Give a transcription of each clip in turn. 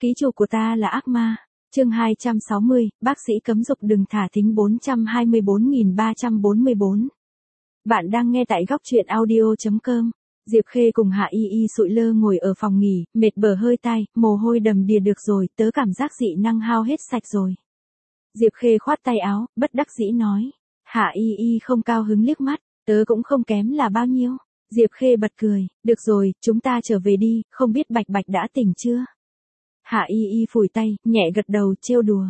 Ký chủ của ta là ác ma. Chương 260, bác sĩ cấm dục đừng thả thính 424.344. Bạn đang nghe tại góc truyện audio.com. Diệp Khê cùng Hạ Y Y sụi lơ ngồi ở phòng nghỉ, mệt bờ hơi tai, mồ hôi đầm đìa được rồi, tớ cảm giác dị năng hao hết sạch rồi. Diệp Khê khoát tay áo, bất đắc dĩ nói. Hạ Y Y không cao hứng liếc mắt, tớ cũng không kém là bao nhiêu. Diệp Khê bật cười, được rồi, chúng ta trở về đi, không biết Bạch Bạch đã tỉnh chưa? Hạ Y Y phủi tay, nhẹ gật đầu, trêu đùa.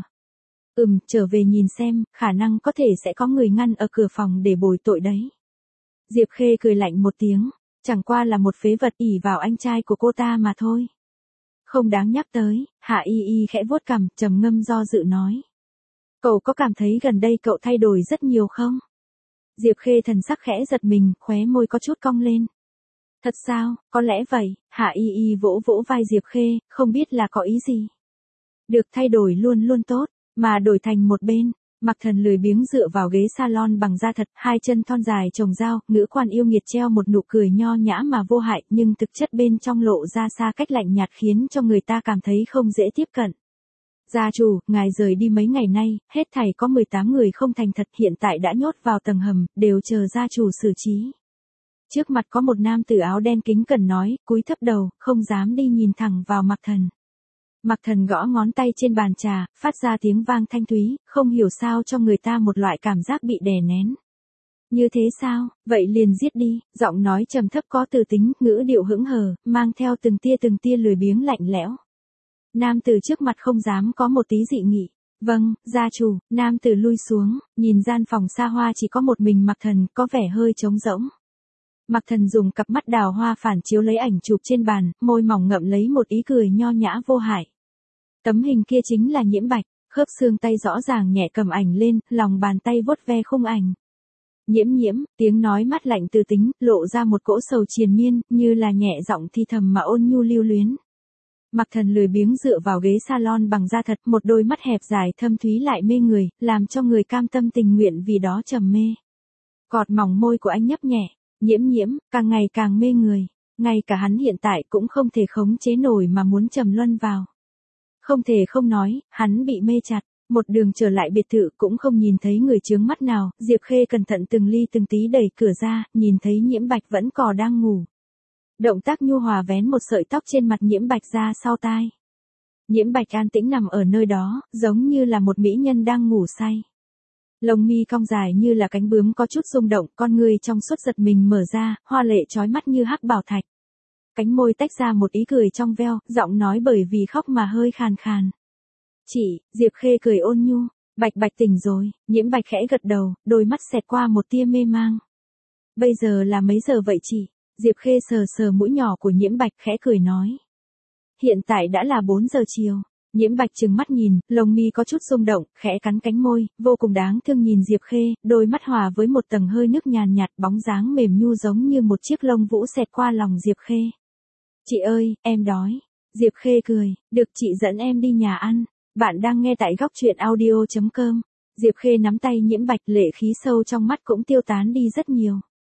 Trở về nhìn xem, khả năng có thể sẽ có người ngăn ở cửa phòng để bồi tội đấy. Diệp Khê cười lạnh một tiếng, chẳng qua là một phế vật ỷ vào anh trai của cô ta mà thôi. Không đáng nhắc tới, Hạ Y Y khẽ vuốt cằm, trầm ngâm do dự nói. Cậu có cảm thấy gần đây cậu thay đổi rất nhiều không? Diệp Khê thần sắc khẽ giật mình, khóe môi có chút cong lên. Thật sao, có lẽ vậy, Hạ Y Y vỗ vỗ vai Diệp Khê, không biết là có ý gì. Được thay đổi luôn luôn tốt, mà đổi thành một bên. Mặc Thần lười biếng dựa vào ghế salon bằng da thật, hai chân thon dài chồng dao, ngữ quan yêu nghiệt treo một nụ cười nho nhã mà vô hại, nhưng thực chất bên trong lộ ra xa cách lạnh nhạt khiến cho người ta cảm thấy không dễ tiếp cận. Gia chủ, ngài rời đi mấy ngày nay, hết thảy có 18 người không thành thật hiện tại đã nhốt vào tầng hầm, đều chờ gia chủ xử trí. Trước mặt có một nam tử áo đen kính cẩn nói, cúi thấp đầu, không dám đi nhìn thẳng vào Mặc Thần. Mặc Thần gõ ngón tay trên bàn trà, phát ra tiếng vang thanh thúy, không hiểu sao cho người ta một loại cảm giác bị đè nén. Như thế sao, vậy liền giết đi, giọng nói trầm thấp có từ tính, ngữ điệu hững hờ, mang theo từng tia lười biếng lạnh lẽo. Nam tử trước mặt không dám có một tí dị nghị. Vâng, gia chủ, nam tử lui xuống, nhìn gian phòng xa hoa chỉ có một mình Mặc Thần, có vẻ hơi trống rỗng. Mặc Thần dùng cặp mắt đào hoa phản chiếu lấy ảnh chụp trên bàn, môi mỏng ngậm lấy một ý cười nho nhã vô hại. Tấm hình kia chính là Nhiễm Bạch, khớp xương tay rõ ràng nhẹ cầm ảnh lên, lòng bàn tay vuốt ve khung ảnh. Nhiễm, tiếng nói mát lạnh từ tính, lộ ra một cỗ sầu triền miên, như là nhẹ giọng thi thầm mà ôn nhu lưu luyến. Mặc Thần lười biếng dựa vào ghế salon bằng da thật, một đôi mắt hẹp dài thâm thúy lại mê người, làm cho người cam tâm tình nguyện vì đó trầm mê. Cọt mỏng môi của anh nhấp nhẹ. Nhiễm, càng ngày càng mê người, ngay cả hắn hiện tại cũng không thể khống chế nổi mà muốn trầm luân vào. Không thể không nói, hắn bị mê chặt, một đường trở lại biệt thự cũng không nhìn thấy người chướng mắt nào, Diệp Khê cẩn thận từng ly từng tí đẩy cửa ra, nhìn thấy Nhiễm Bạch vẫn còn đang ngủ. Động tác nhu hòa vén một sợi tóc trên mặt Nhiễm Bạch ra sau tai. Nhiễm Bạch an tĩnh nằm ở nơi đó, giống như là một mỹ nhân đang ngủ say. Lông mi cong dài như là cánh bướm có chút rung động, con người trong suốt giật mình mở ra, hoa lệ chói mắt như hắc bảo thạch. Cánh môi tách ra một ý cười trong veo, giọng nói bởi vì khóc mà hơi khàn khàn. Chị, Diệp Khê cười ôn nhu, Bạch tỉnh rồi, Nhiễm Bạch khẽ gật đầu, đôi mắt xẹt qua một tia mê mang. Bây giờ là mấy giờ vậy chị? Diệp Khê sờ mũi nhỏ của Nhiễm Bạch khẽ cười nói. Hiện tại đã là 4 giờ chiều. Nhiễm Bạch trừng mắt nhìn, lông mi có chút rung động, khẽ cắn cánh môi, vô cùng đáng thương nhìn Diệp Khê, đôi mắt hòa với một tầng hơi nước nhàn nhạt, bóng dáng mềm nhu giống như một chiếc lông vũ xẹt qua lòng Diệp Khê. Chị ơi, em đói. Diệp Khê cười, được chị dẫn em đi nhà ăn. Bạn đang nghe tại góc truyện audio.com. Diệp Khê nắm tay Nhiễm Bạch, lệ khí sâu trong mắt cũng tiêu tán đi rất nhiều.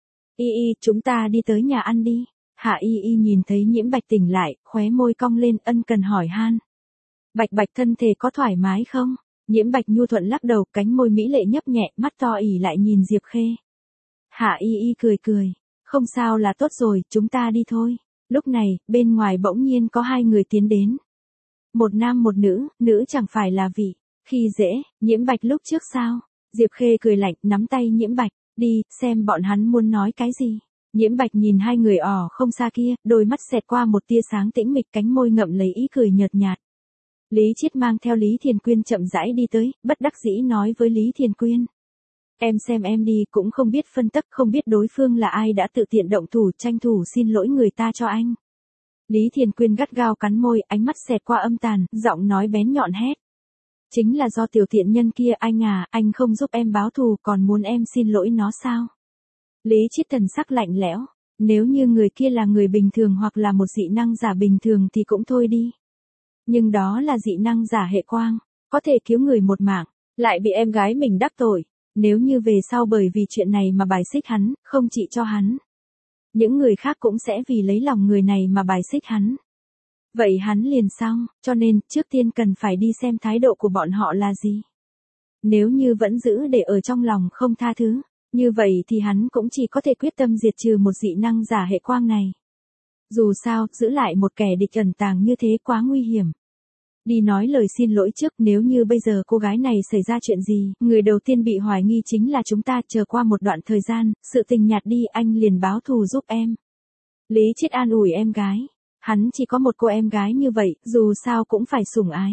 Y Y, chúng ta đi tới nhà ăn đi. Hạ Y Y nhìn thấy Nhiễm Bạch tỉnh lại, khóe môi cong lên ân cần hỏi han. Bạch thân thể có thoải mái không? Nhiễm Bạch nhu thuận lắc đầu, cánh môi mỹ lệ nhấp nhẹ, mắt to ỉ lại nhìn Diệp Khê. Hạ Y Y cười, không sao là tốt rồi, chúng ta đi thôi. Lúc này, bên ngoài bỗng nhiên có hai người tiến đến. Một nam một nữ chẳng phải là vị, khi dễ, Nhiễm Bạch lúc trước sao? Diệp Khê cười lạnh, nắm tay Nhiễm Bạch, đi, xem bọn hắn muốn nói cái gì. Nhiễm Bạch nhìn hai người không xa kia, đôi mắt xẹt qua một tia sáng tĩnh mịch, cánh môi ngậm lấy ý cười nhợt nhạt. Lý Chiết mang theo Lý Thiền Quyên chậm rãi đi tới, bất đắc dĩ nói với Lý Thiền Quyên. Em xem em đi cũng không biết phân tích, không biết đối phương là ai đã tự tiện động thủ, tranh thủ xin lỗi người ta cho anh. Lý Thiền Quyên gắt gao cắn môi, ánh mắt xẹt qua âm tàn, giọng nói bén nhọn hét. Chính là do tiểu tiện nhân kia, anh không giúp em báo thù còn muốn em xin lỗi nó sao? Lý Chiết thần sắc lạnh lẽo, nếu như người kia là người bình thường hoặc là một dị năng giả bình thường thì cũng thôi đi. Nhưng đó là dị năng giả hệ quang, có thể cứu người một mạng, lại bị em gái mình đắc tội. Nếu như về sau bởi vì chuyện này mà bài xích hắn, không chỉ cho hắn. Những người khác cũng sẽ vì lấy lòng người này mà bài xích hắn. Vậy hắn liền xong, cho nên, trước tiên cần phải đi xem thái độ của bọn họ là gì. Nếu như vẫn giữ để ở trong lòng không tha thứ, như vậy thì hắn cũng chỉ có thể quyết tâm diệt trừ một dị năng giả hệ quang này. Dù sao, giữ lại một kẻ địch ẩn tàng như thế quá nguy hiểm. Đi nói lời xin lỗi trước, nếu như bây giờ cô gái này xảy ra chuyện gì, người đầu tiên bị hoài nghi chính là chúng ta, chờ qua một đoạn thời gian, sự tình nhạt đi anh liền báo thù giúp em. Lý Chiết an ủi em gái. Hắn chỉ có một cô em gái như vậy, dù sao cũng phải sủng ái.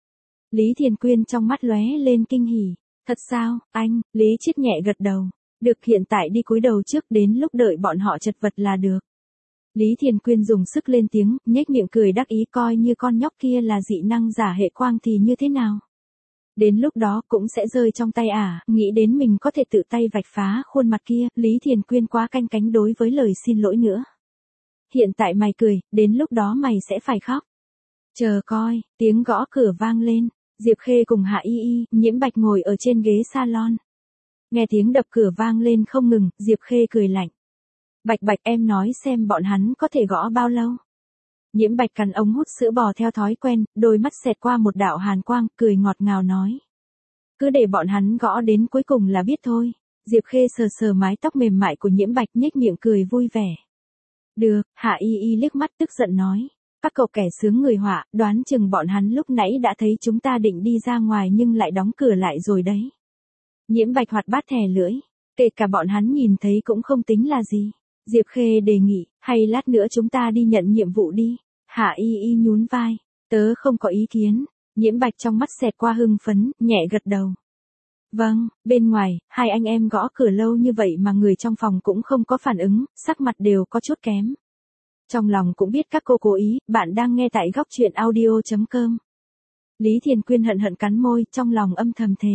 Lý Thiền Quyên trong mắt lóe lên kinh hỉ. Thật sao, anh? Lý Chiết nhẹ gật đầu. Được, hiện tại đi cúi đầu trước, đến lúc đợi bọn họ chật vật là được. Lý Thiền Quyên dùng sức lên tiếng, nhếch miệng cười đắc ý, coi như con nhóc kia là dị năng giả hệ quang thì như thế nào? Đến lúc đó cũng sẽ rơi trong tay nghĩ đến mình có thể tự tay vạch phá khuôn mặt kia, Lý Thiền Quyên quá canh cánh đối với lời xin lỗi nữa. Hiện tại mày cười, đến lúc đó mày sẽ phải khóc. Chờ coi, tiếng gõ cửa vang lên, Diệp Khê cùng Hạ Y Y, Nhiễm Bạch ngồi ở trên ghế salon. Nghe tiếng đập cửa vang lên không ngừng, Diệp Khê cười lạnh. Bạch Bạch, em nói xem bọn hắn có thể gõ bao lâu. Nhiễm Bạch cắn ống hút sữa bò theo thói quen, đôi mắt xẹt qua một đạo hàn quang, cười ngọt ngào nói. Cứ để bọn hắn gõ đến cuối cùng là biết thôi. Diệp Khê sờ sờ mái tóc mềm mại của Nhiễm Bạch, nhếch miệng cười vui vẻ. Được, Hạ Y Y liếc mắt tức giận nói. Các cậu kẻ sướng người họa, đoán chừng bọn hắn lúc nãy đã thấy chúng ta định đi ra ngoài nhưng lại đóng cửa lại rồi đấy. Nhiễm Bạch hoạt bát thè lưỡi. Kể cả bọn hắn nhìn thấy cũng không tính là gì. Diệp Khê đề nghị, hay lát nữa chúng ta đi nhận nhiệm vụ đi. Hạ Y Y nhún vai. Tớ không có ý kiến. Nhiễm Bạch trong mắt xẹt qua hưng phấn, nhẹ gật đầu. Vâng, bên ngoài, hai anh em gõ cửa lâu như vậy mà người trong phòng cũng không có phản ứng, sắc mặt đều có chút kém. Trong lòng cũng biết các cô cố ý, bạn đang nghe tại góc truyện audio.com. Lý Thiền Quyên hận hận cắn môi, trong lòng âm thầm thề.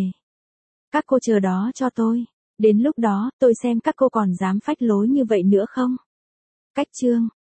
Các cô chờ đó cho tôi. Đến lúc đó, tôi xem các cô còn dám phách lối như vậy nữa không? Cách chương.